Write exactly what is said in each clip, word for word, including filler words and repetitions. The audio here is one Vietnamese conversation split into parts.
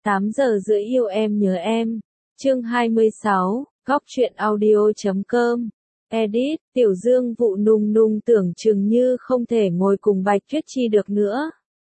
tám giờ rưỡi yêu em nhớ em. Chương hai mươi sáu, góc truyện audio chấm com. Edit, Tiểu Dương Vụ Nùng Nùng tưởng chừng như không thể ngồi cùng Bạch Tuyết Chi được nữa.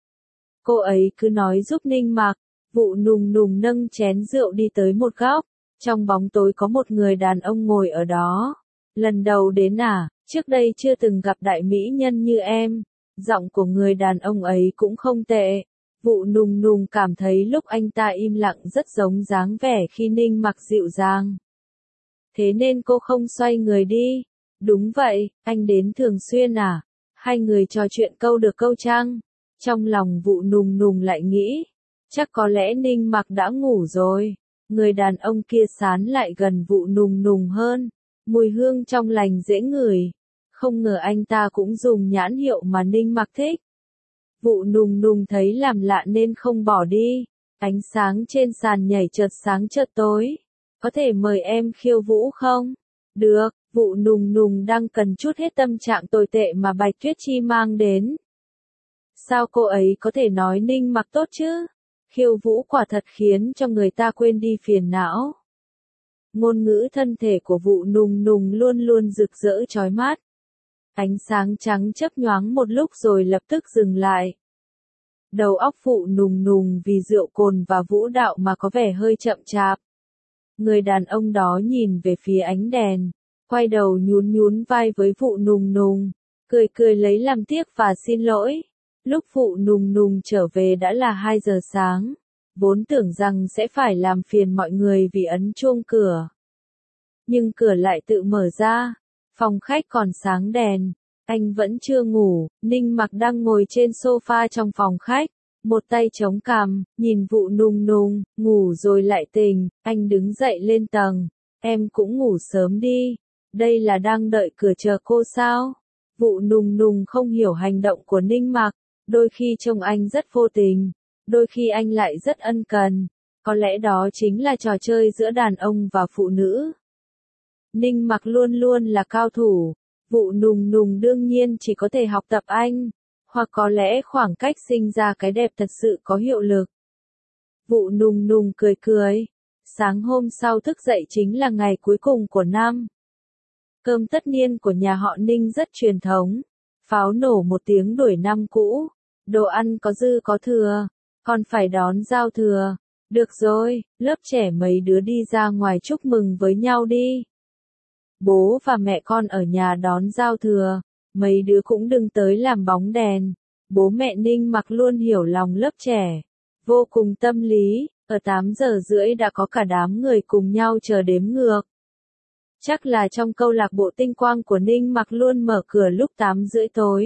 Cô ấy cứ nói giúp Ninh Mặc. Vụ Nùng Nùng nâng chén rượu đi tới một góc. Trong bóng tối có một người đàn ông ngồi ở đó. Lần đầu đến à, trước đây chưa từng gặp đại mỹ nhân như em. Giọng của người đàn ông ấy cũng không tệ. Vụ Nùng Nùng cảm thấy lúc anh ta im lặng rất giống dáng vẻ khi Ninh Mặc dịu dàng. Thế nên cô không xoay người đi. Đúng vậy, anh đến thường xuyên à? Hai người trò chuyện câu được câu chăng? Trong lòng Vụ Nùng Nùng lại nghĩ, chắc có lẽ Ninh Mặc đã ngủ rồi. Người đàn ông kia sán lại gần Vụ Nùng Nùng hơn. Mùi hương trong lành dễ ngửi. Không ngờ anh ta cũng dùng nhãn hiệu mà Ninh Mặc thích. Vụ Nùng Nùng thấy làm lạ nên không bỏ đi. Ánh sáng trên sàn nhảy chợt sáng chợt tối. Có thể mời em khiêu vũ không? Được, Vụ Nùng Nùng đang cần chút hết tâm trạng tồi tệ mà Bạch Tuyết Chi mang đến. Sao cô ấy có thể nói Ninh Mặc tốt chứ? Khiêu vũ quả thật khiến cho người ta quên đi phiền não. Ngôn ngữ thân thể của Vụ Nùng Nùng luôn luôn rực rỡ chói mắt. Ánh sáng trắng chớp nhoáng một lúc rồi lập tức dừng lại. Đầu óc Vụ Nùng Nùng vì rượu cồn và vũ đạo mà có vẻ hơi chậm chạp. Người đàn ông đó nhìn về phía ánh đèn, quay đầu nhún nhún vai với Vụ Nùng Nùng, cười cười lấy làm tiếc và xin lỗi. Lúc Vụ Nùng Nùng trở về đã là hai giờ sáng, vốn tưởng rằng sẽ phải làm phiền mọi người vì ấn chuông cửa. Nhưng cửa lại tự mở ra, phòng khách còn sáng đèn, anh vẫn chưa ngủ, Ninh Mặc đang ngồi trên sofa trong phòng khách, một tay chống cằm, nhìn Vụ Nùng Nùng, ngủ rồi lại tỉnh, anh đứng dậy lên tầng, em cũng ngủ sớm đi, đây là đang đợi cửa chờ cô sao? Vụ Nùng Nùng không hiểu hành động của Ninh Mặc, đôi khi trông anh rất vô tình, đôi khi anh lại rất ân cần, có lẽ đó chính là trò chơi giữa đàn ông và phụ nữ. Ninh Mặc luôn luôn là cao thủ, Vụ Nùng Nùng đương nhiên chỉ có thể học tập anh, hoặc có lẽ khoảng cách sinh ra cái đẹp thật sự có hiệu lực. Vụ Nùng Nùng cười cười, sáng hôm sau thức dậy chính là ngày cuối cùng của năm. Cơm tất niên của nhà họ Ninh rất truyền thống, pháo nổ một tiếng đuổi năm cũ, đồ ăn có dư có thừa, còn phải đón giao thừa. Được rồi, lớp trẻ mấy đứa đi ra ngoài chúc mừng với nhau đi. Bố và mẹ con ở nhà đón giao thừa, mấy đứa cũng đừng tới làm bóng đèn. Bố mẹ Ninh Mặc luôn hiểu lòng lớp trẻ, vô cùng tâm lý, ở tám giờ rưỡi đã có cả đám người cùng nhau chờ đếm ngược. Chắc là trong câu lạc bộ tinh quang của Ninh Mặc luôn mở cửa lúc tám rưỡi tối.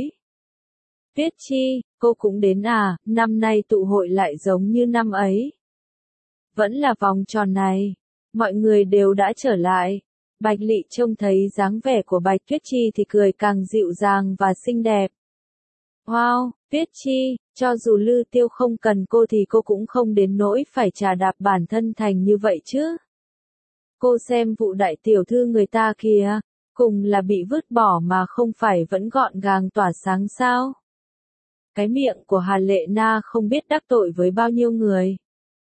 Tuyết Chi, cô cũng đến à, năm nay tụ hội lại giống như năm ấy. Vẫn là vòng tròn này, mọi người đều đã trở lại. Bạch Lị trông thấy dáng vẻ của Bạch Tuyết Chi thì cười càng dịu dàng và xinh đẹp. Wow, Tuyết Chi, cho dù Lư Tiêu không cần cô thì cô cũng không đến nỗi phải chà đạp bản thân thành như vậy chứ. Cô xem Vụ đại tiểu thư người ta kìa, cùng là bị vứt bỏ mà không phải vẫn gọn gàng tỏa sáng sao? Cái miệng của Hà Lệ Na không biết đắc tội với bao nhiêu người.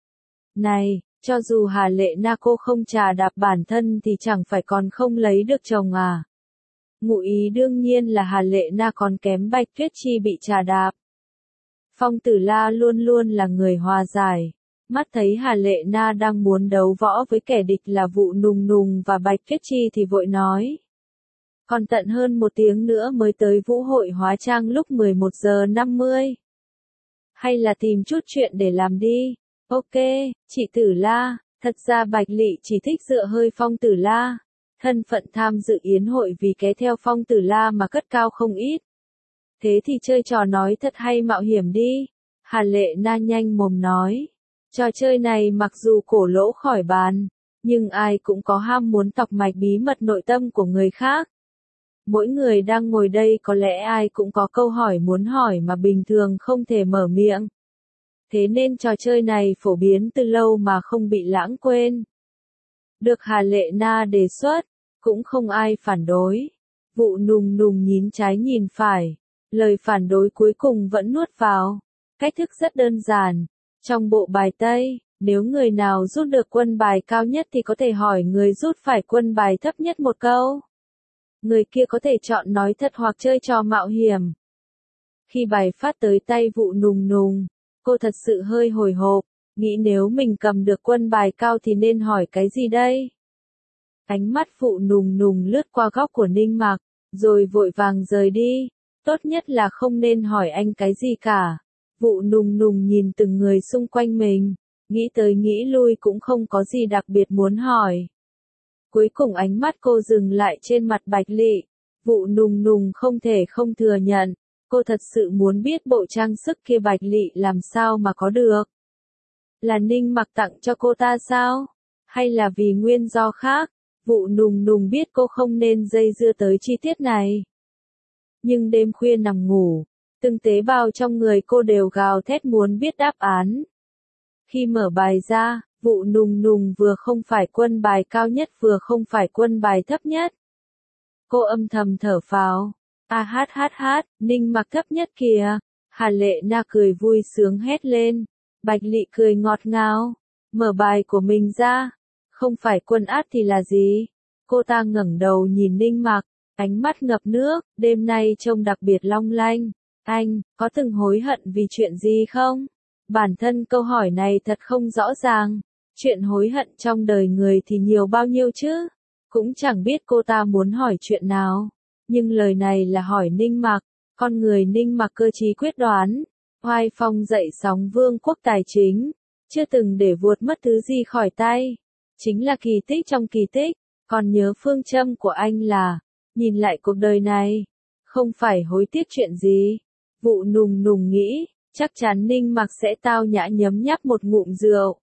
Này, cho dù Hà Lệ Na cô không chà đạp bản thân thì chẳng phải còn không lấy được chồng à? Ngụ ý đương nhiên là Hà Lệ Na còn kém Bạch Tuyết Chi bị chà đạp. Phong Tử La luôn luôn là người hòa giải. Mắt thấy Hà Lệ Na đang muốn đấu võ với kẻ địch là Vụ Nùng Nùng và Bạch Tuyết Chi thì vội nói. Còn tận hơn một tiếng nữa mới tới vũ hội hóa trang lúc mười một giờ năm mươi. Hay là tìm chút chuyện để làm đi. Ok, chị Tử La, thật ra Bạch Lị chỉ thích dựa hơi Phong Tử La. Thân phận tham dự yến hội vì kéo theo Phong Tử La mà cất cao không ít. Thế thì chơi trò nói thật hay mạo hiểm đi. Hà Lệ Na nhanh mồm nói. Trò chơi này mặc dù cổ lỗ khỏi bàn, nhưng ai cũng có ham muốn tọc mạch bí mật nội tâm của người khác. Mỗi người đang ngồi đây có lẽ ai cũng có câu hỏi muốn hỏi mà bình thường không thể mở miệng. Thế nên trò chơi này phổ biến từ lâu mà không bị lãng quên. Được Hà Lệ Na đề xuất, cũng không ai phản đối. Vụ Nùng Nùng nhìn trái nhìn phải, lời phản đối cuối cùng vẫn nuốt vào. Cách thức rất đơn giản. Trong bộ bài Tây, Nếu người nào rút được quân bài cao nhất thì có thể hỏi người rút phải quân bài thấp nhất một câu. Người kia có thể chọn nói thật hoặc chơi trò mạo hiểm. Khi bài phát tới tay Vụ Nùng Nùng, cô thật sự hơi hồi hộp, nghĩ nếu mình cầm được quân bài cao thì nên hỏi cái gì đây? Ánh mắt Vụ Nùng Nùng lướt qua góc của Ninh Mặc, rồi vội vàng rời đi. Tốt nhất là không nên hỏi anh cái gì cả. Vụ Nùng Nùng nhìn từng người xung quanh mình, nghĩ tới nghĩ lui cũng không có gì đặc biệt muốn hỏi. Cuối cùng ánh mắt cô dừng lại trên mặt Bạch Lị. Vụ Nùng Nùng không thể không thừa nhận, cô thật sự muốn biết bộ trang sức kia Bạch Lị làm sao mà có được. Là Ninh Mặc tặng cho cô ta sao? Hay là vì nguyên do khác? Vụ Nùng Nùng biết cô không nên dây dưa tới chi tiết này. Nhưng đêm khuya nằm ngủ, từng tế bào trong người cô đều gào thét muốn biết đáp án. Khi mở bài ra, Vụ Nùng Nùng vừa không phải quân bài cao nhất vừa không phải quân bài thấp nhất. Cô âm thầm thở phào. A hát hát hát, Ninh Mặc thấp nhất kìa. Hà Lệ Na cười vui sướng hét lên. Bạch Lị cười ngọt ngào, mở bài của mình ra. Không phải quân át thì là gì? Cô ta ngẩng đầu nhìn Ninh Mặc, ánh mắt ngập nước, đêm nay trông đặc biệt long lanh. Anh, có từng hối hận vì chuyện gì không? Bản thân câu hỏi này thật không rõ ràng. Chuyện hối hận trong đời người thì nhiều bao nhiêu chứ? Cũng chẳng biết cô ta muốn hỏi chuyện nào. Nhưng lời này là hỏi Ninh Mặc, con người Ninh Mặc cơ trí quyết đoán. Oai phong dậy sóng vương quốc tài chính, chưa từng để vuột mất thứ gì khỏi tay. Chính là kỳ tích trong kỳ tích, còn nhớ phương châm của anh là, nhìn lại cuộc đời này, không phải hối tiếc chuyện gì. Vụ Nùng Nùng nghĩ, chắc chắn Ninh Mặc sẽ tao nhã nhấm nháp một ngụm rượu.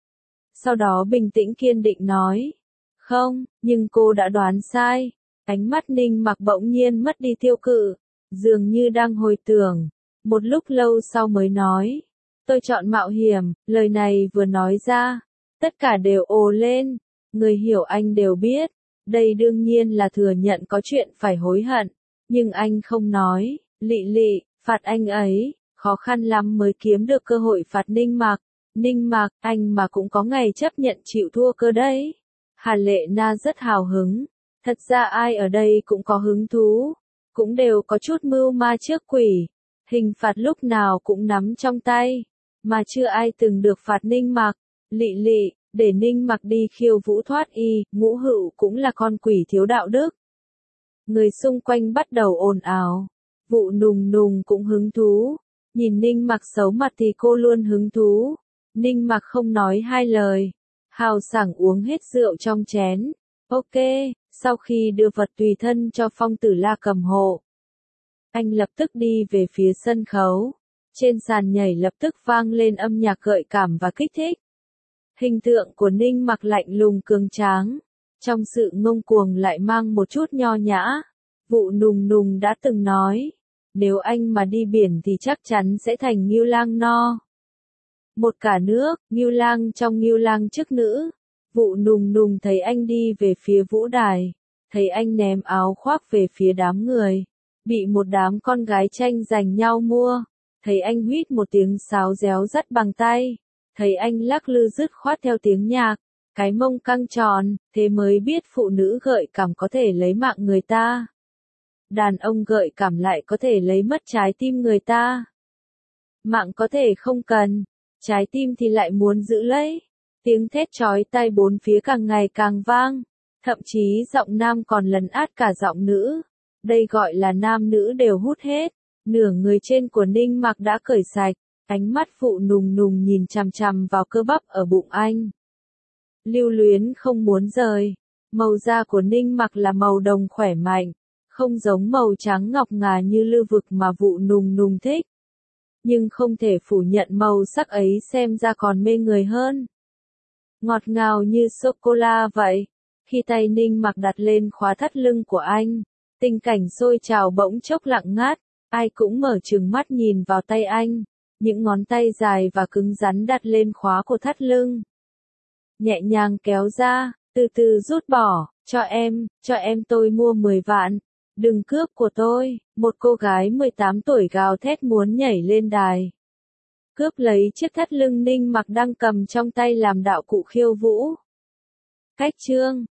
Sau đó bình tĩnh kiên định nói, không, nhưng cô đã đoán sai. Ánh mắt Ninh Mặc bỗng nhiên mất đi tiêu cự, dường như đang hồi tưởng. Một lúc lâu sau mới nói, tôi chọn mạo hiểm. Lời này vừa nói ra, tất cả đều ồ lên. Người hiểu anh đều biết, đây đương nhiên là thừa nhận có chuyện phải hối hận. Nhưng anh không nói. Lị Lị, phạt anh ấy, khó khăn lắm mới kiếm được cơ hội phạt Ninh Mặc. Ninh Mặc, anh mà cũng có ngày chấp nhận chịu thua cơ đấy. Hà Lệ Na rất hào hứng. Thật ra ai ở đây cũng có hứng thú, cũng đều có chút mưu ma trước quỷ. Hình phạt lúc nào cũng nắm trong tay, mà chưa ai từng được phạt Ninh Mặc. Lị Lị, để Ninh Mặc đi khiêu vũ thoát y, Ngũ Hựu cũng là con quỷ thiếu đạo đức. Người xung quanh bắt đầu ồn ào. Vụ Nùng Nùng cũng hứng thú. Nhìn Ninh Mặc xấu mặt thì cô luôn hứng thú. Ninh Mặc không nói hai lời, hào sảng uống hết rượu trong chén. Ok, sau khi đưa vật tùy thân cho Phong Tử La cầm hộ, anh lập tức đi về phía sân khấu. Trên sàn nhảy lập tức vang lên âm nhạc gợi cảm và kích thích. Hình tượng của Ninh Mặc lạnh lùng cường tráng, trong sự ngông cuồng lại mang một chút nho nhã. Vụ Nùng Nùng đã từng nói, nếu anh mà đi biển thì chắc chắn sẽ thành Ngưu Lang no. Một cả nước, Ngưu Lang trong Ngưu Lang chức nữ. Vụ Nùng Nùng thấy anh đi về phía vũ đài, thấy anh ném áo khoác về phía đám người, bị một đám con gái tranh giành nhau mua, thấy anh huýt một tiếng sáo réo rắt bằng tay, thấy anh lắc lư dứt khoát theo tiếng nhạc, cái mông căng tròn, thế mới biết phụ nữ gợi cảm có thể lấy mạng người ta. Đàn ông gợi cảm lại có thể lấy mất trái tim người ta. Mạng có thể không cần, trái tim thì lại muốn giữ lấy. Tiếng thét chói tai bốn phía càng ngày càng vang, thậm chí giọng nam còn lấn át cả giọng nữ. Đây gọi là nam nữ đều hút hết. Nửa người trên của Ninh Mặc đã cởi sạch, ánh mắt Vụ Nùng Nùng nhìn chằm chằm vào cơ bắp ở bụng anh. Lưu luyến không muốn rời. Màu da của Ninh Mặc là màu đồng khỏe mạnh, không giống màu trắng ngọc ngà như Lưu Vực mà Vụ Nùng Nùng thích. Nhưng không thể phủ nhận màu sắc ấy xem ra còn mê người hơn. Ngọt ngào như sô-cô-la vậy. Khi tay Ninh Mặc đặt lên khóa thắt lưng của anh, tình cảnh sôi trào bỗng chốc lặng ngắt, ai cũng mở trừng mắt nhìn vào tay anh, những ngón tay dài và cứng rắn đặt lên khóa của thắt lưng. Nhẹ nhàng kéo ra, từ từ rút bỏ, cho em, cho em tôi mua mười vạn, đừng cướp của tôi, một cô gái mười tám tuổi gào thét muốn nhảy lên đài. cướp lấy chiếc thắt lưng Ninh Mặc đang cầm trong tay làm đạo cụ khiêu vũ. Cách chương